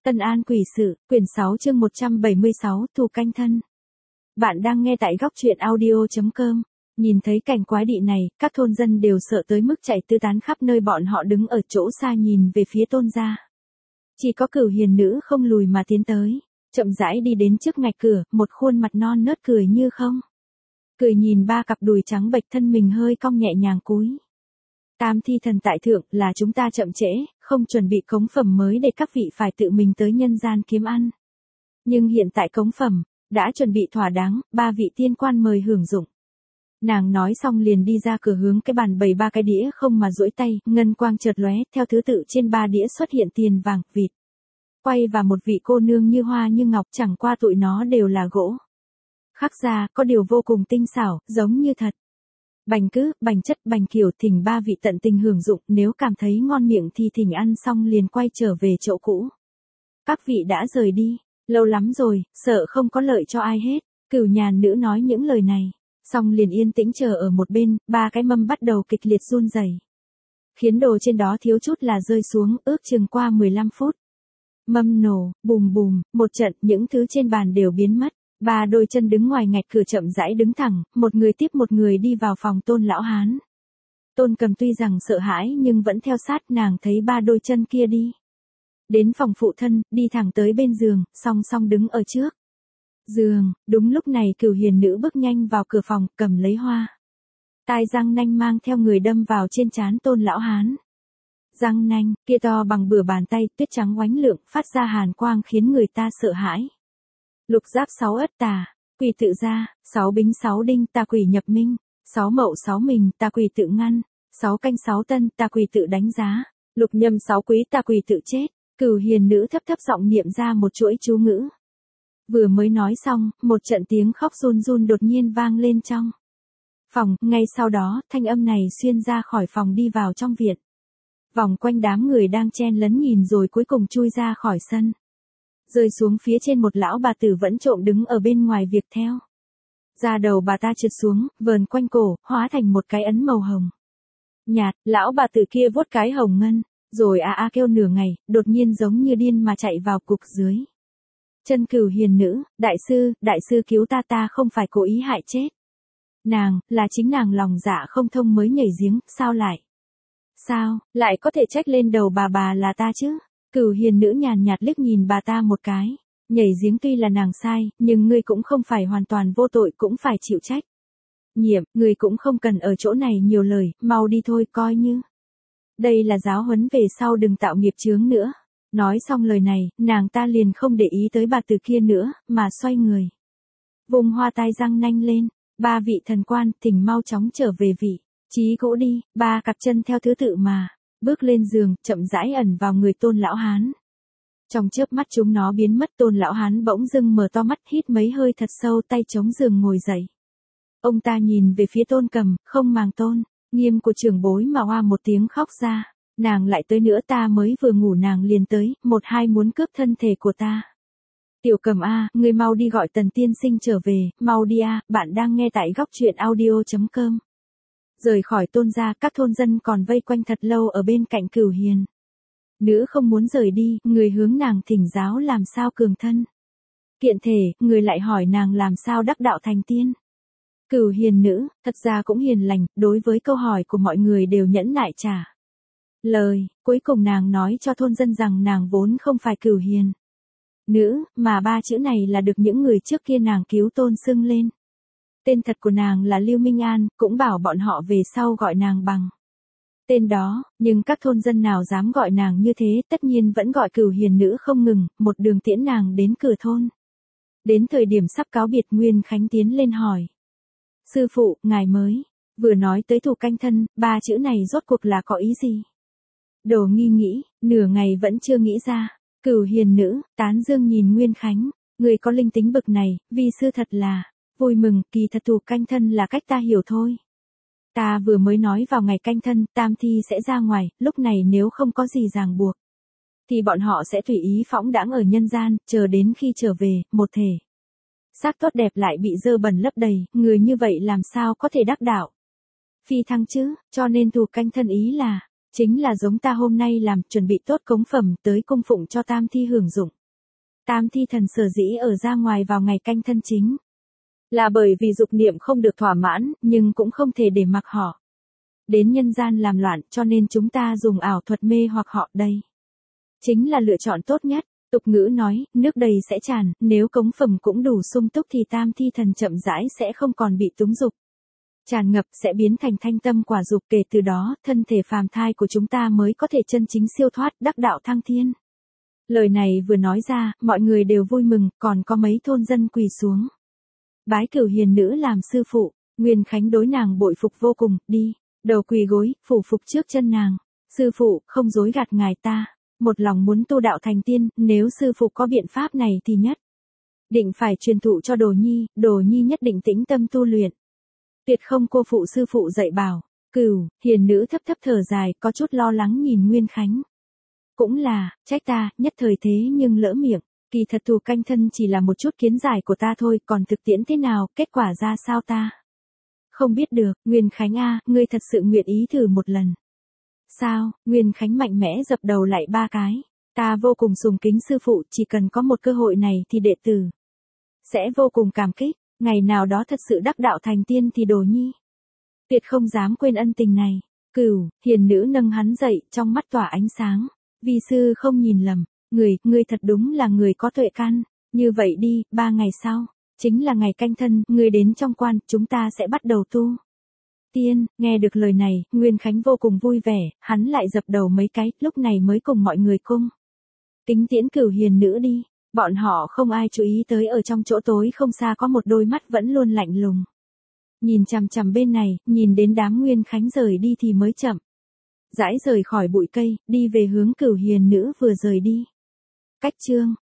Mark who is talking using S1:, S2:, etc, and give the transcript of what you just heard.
S1: Tân An Quỷ Sự, quyển 6 chương 176, Thù Canh Thân. Bạn đang nghe tại góc truyện audio.com. Nhìn thấy cảnh quái dị này, các thôn dân đều sợ tới mức chạy tứ tán khắp nơi, bọn họ đứng ở chỗ xa nhìn về phía Tôn gia. Chỉ có Cửu Hiền nữ không lùi mà tiến tới, chậm rãi đi đến trước ngạch cửa, một khuôn mặt non nớt cười như không. Cười nhìn ba cặp đùi trắng bệch, thân mình hơi cong nhẹ nhàng cúi. Tam thi thần tại thượng, là chúng ta chậm trễ, không chuẩn bị cống phẩm mới để các vị phải tự mình tới nhân gian kiếm ăn. Nhưng hiện tại cống phẩm đã chuẩn bị thỏa đáng, ba vị tiên quan mời hưởng dụng. Nàng nói xong liền đi ra cửa, hướng cái bàn bày ba cái đĩa không mà duỗi tay, ngân quang chợt lóe, theo thứ tự trên ba đĩa xuất hiện tiền vàng, vịt, quay và một vị cô nương như hoa như ngọc, chẳng qua tụi nó đều là gỗ. Khắc ra, có điều vô cùng tinh xảo, giống như thật. Bành cứ, bành chất, bành kiểu, thỉnh ba vị tận tình hưởng dụng, nếu cảm thấy ngon miệng thì thỉnh ăn xong liền quay trở về chỗ cũ. Các vị đã rời đi, lâu lắm rồi, sợ không có lợi cho ai hết. Cửu Nhàn nữ nói những lời này, xong liền yên tĩnh chờ ở một bên, ba cái mâm bắt đầu kịch liệt run rẩy, khiến đồ trên đó thiếu chút là rơi xuống, ước chừng qua 15 phút. Mâm nổ, bùm bùm, một trận, những thứ trên bàn đều biến mất. Ba đôi chân đứng ngoài ngạch cửa chậm rãi đứng thẳng, một người tiếp một người đi vào phòng Tôn lão hán. Tôn Cầm tuy rằng sợ hãi nhưng vẫn theo sát, nàng thấy ba đôi chân kia đi đến phòng phụ thân, đi thẳng tới bên giường, song song đứng ở trước giường. Đúng lúc này Cửu Hiền nữ bước nhanh vào cửa phòng, cầm lấy hoa tai răng nanh mang theo người đâm vào trên trán Tôn lão hán. Răng nanh kia to bằng bửa bàn tay, tuyết trắng oánh lượng, phát ra hàn quang khiến người ta sợ hãi. Lục giáp 6 ất tà, quỷ tự ra, 6 bính 6 đinh, tà quỷ nhập minh, 6 mậu 6 mình, tà quỷ tự ngăn, 6 canh 6 tân, tà quỷ tự đánh giá, lục nhâm 6 quý, tà quỷ tự chết. Cửu Hiền nữ thấp thấp giọng niệm ra một chuỗi chú ngữ. Vừa mới nói xong, một trận tiếng khóc run run đột nhiên vang lên trong phòng, ngay sau đó, thanh âm này xuyên ra khỏi phòng đi vào trong viện. Vòng quanh đám người đang chen lấn nhìn rồi cuối cùng chui ra khỏi sân, rơi xuống phía trên một lão bà tử vẫn trộm đứng ở bên ngoài việc theo. Da đầu bà ta trượt xuống, vờn quanh cổ, hóa thành một cái ấn màu hồng nhạt. Lão bà tử kia vuốt cái hồng ngân, rồi kêu nửa ngày, đột nhiên giống như điên mà chạy vào cục dưới chân Cửu Hiền nữ. Đại sư cứu ta, ta không phải cố ý hại chết nàng, là chính nàng lòng dạ không thông mới nhảy giếng, sao lại có thể trách lên đầu bà là ta chứ? Cửu Hiền nữ nhàn nhạt liếc nhìn bà ta một cái, nhảy giếng tuy là nàng sai, nhưng ngươi cũng không phải hoàn toàn vô tội, cũng phải chịu trách nhiệm, ngươi cũng không cần ở chỗ này nhiều lời, mau đi thôi, coi như đây là giáo huấn, về sau đừng tạo nghiệp chướng nữa. Nói xong lời này, nàng ta liền không để ý tới bà từ kia nữa, mà xoay người, vùng hoa tai răng nanh lên. Ba vị thần quan, thỉnh mau chóng trở về vị trí cũ đi. Ba cặp chân theo thứ tự mà bước lên giường, chậm rãi ẩn vào người Tôn lão hán. Trong chớp mắt chúng nó biến mất, Tôn lão hán bỗng dưng mở to mắt, hít mấy hơi thật sâu, tay chống giường ngồi dậy. Ông ta nhìn về phía Tôn Cầm, không màng tôn nghiêm của trưởng bối mà oa một tiếng khóc ra. Nàng lại tới nữa, ta mới vừa ngủ nàng liền tới, một hai muốn cướp thân thể của ta. Tiểu Cầm ngươi mau đi gọi Tần tiên sinh trở về, mau đi bạn đang nghe tại góc truyện audio.com. Rời khỏi Tôn gia, các thôn dân còn vây quanh thật lâu ở bên cạnh Cửu Hiền nữ không muốn rời đi, người hướng nàng thỉnh giáo làm sao cường thân kiện thể, người lại hỏi nàng làm sao đắc đạo thành tiên. Cửu Hiền nữ thật ra cũng hiền lành, đối với câu hỏi của mọi người đều nhẫn nại trả lời. Cuối cùng nàng nói cho thôn dân rằng nàng vốn không phải Cửu Hiền nữ, mà ba chữ này là được những người trước kia nàng cứu tôn xưng lên. Tên thật của nàng là Lưu Minh An, cũng bảo bọn họ về sau gọi nàng bằng tên đó, nhưng các thôn dân nào dám gọi nàng như thế, tất nhiên vẫn gọi Cửu Hiền nữ không ngừng, một đường tiễn nàng đến cửa thôn. Đến thời điểm sắp cáo biệt, Nguyên Khánh tiến lên hỏi: sư phụ, ngài mới vừa nói tới thù canh thân, ba chữ này rốt cuộc là có ý gì? Đồ nghi nghĩ, nửa ngày vẫn chưa nghĩ ra. Cửu Hiền nữ tán dương nhìn Nguyên Khánh, người có linh tính bực này, vi sư thật là vui mừng, kỳ thật thù canh thân là cách ta hiểu thôi. Ta vừa mới nói vào ngày canh thân, tam thi sẽ ra ngoài, lúc này nếu không có gì ràng buộc, thì bọn họ sẽ tùy ý phóng đãng ở nhân gian, chờ đến khi trở về, một thể xác tốt đẹp lại bị dơ bẩn lấp đầy, người như vậy làm sao có thể đắc đạo phi thăng chứ? Cho nên thù canh thân ý là Chính là giống ta hôm nay làm, chuẩn bị tốt cống phẩm tới cung phụng cho tam thi hưởng dụng. Tam thi thần sở dĩ ở ra ngoài vào ngày canh thân chính. Là bởi vì dục niệm không được thỏa mãn, nhưng cũng không thể để mặc họ đến nhân gian làm loạn, cho nên chúng ta dùng ảo thuật mê hoặc họ đây. Chính là lựa chọn tốt nhất. Tục ngữ nói, nước đầy sẽ tràn, nếu cống phẩm cũng đủ sung túc thì tam thi thần chậm rãi sẽ không còn bị túng dục tràn ngập, sẽ biến thành thanh tâm quả dục, kể từ đó, thân thể phàm thai của chúng ta mới có thể chân chính siêu thoát, đắc đạo thăng thiên. Lời này vừa nói ra, mọi người đều vui mừng, còn có mấy thôn dân quỳ xuống bái Cửu Hiền nữ làm sư phụ. Nguyên Khánh đối nàng bội phục vô cùng, đi, đầu quỳ gối, phủ phục trước chân nàng. Sư phụ, không dối gạt ngài ta, một lòng muốn tu đạo thành tiên, nếu sư phụ có biện pháp này thì nhất định phải truyền thụ cho Đồ Nhi nhất định tĩnh tâm tu luyện. Tuyệt không cô phụ sư phụ dạy bảo. Cửu Hiền nữ thấp thấp thở dài, có chút lo lắng nhìn Nguyên Khánh. Cũng là, trách ta, nhất thời thế nhưng lỡ miệng. Kỳ thật thù canh thân chỉ là một chút kiến giải của ta thôi, còn thực tiễn thế nào, kết quả ra sao ta không biết được. Nguyên Khánh a, ngươi thật sự nguyện ý thử một lần sao? Nguyên Khánh mạnh mẽ dập đầu lại 3 cái. Ta vô cùng sùng kính sư phụ, chỉ cần có một cơ hội này thì đệ tử sẽ vô cùng cảm kích. Ngày nào đó thật sự đắc đạo thành tiên thì Đồ Nhi tuyệt không dám quên ân tình này. Cửu Hiền nữ nâng hắn dậy, trong mắt tỏa ánh sáng. Vi sư không nhìn lầm, ngươi thật đúng là người có tuệ căn. Như vậy đi, 3 ngày sau, chính là ngày canh thân, ngươi đến trong quan, chúng ta sẽ bắt đầu tu tiên. Nghe được lời này, Nguyên Khánh vô cùng vui vẻ, hắn lại dập đầu mấy cái, lúc này mới cùng mọi người cung kính tiễn Cửu Hiền nữ đi. Bọn họ không ai chú ý tới ở trong chỗ tối không xa có một đôi mắt vẫn luôn lạnh lùng nhìn chằm chằm bên này, nhìn đến đám Nguyên Khánh rời đi thì mới chậm rãi rời khỏi bụi cây, đi về hướng Cửu Hiền nữ vừa rời đi. Cách chương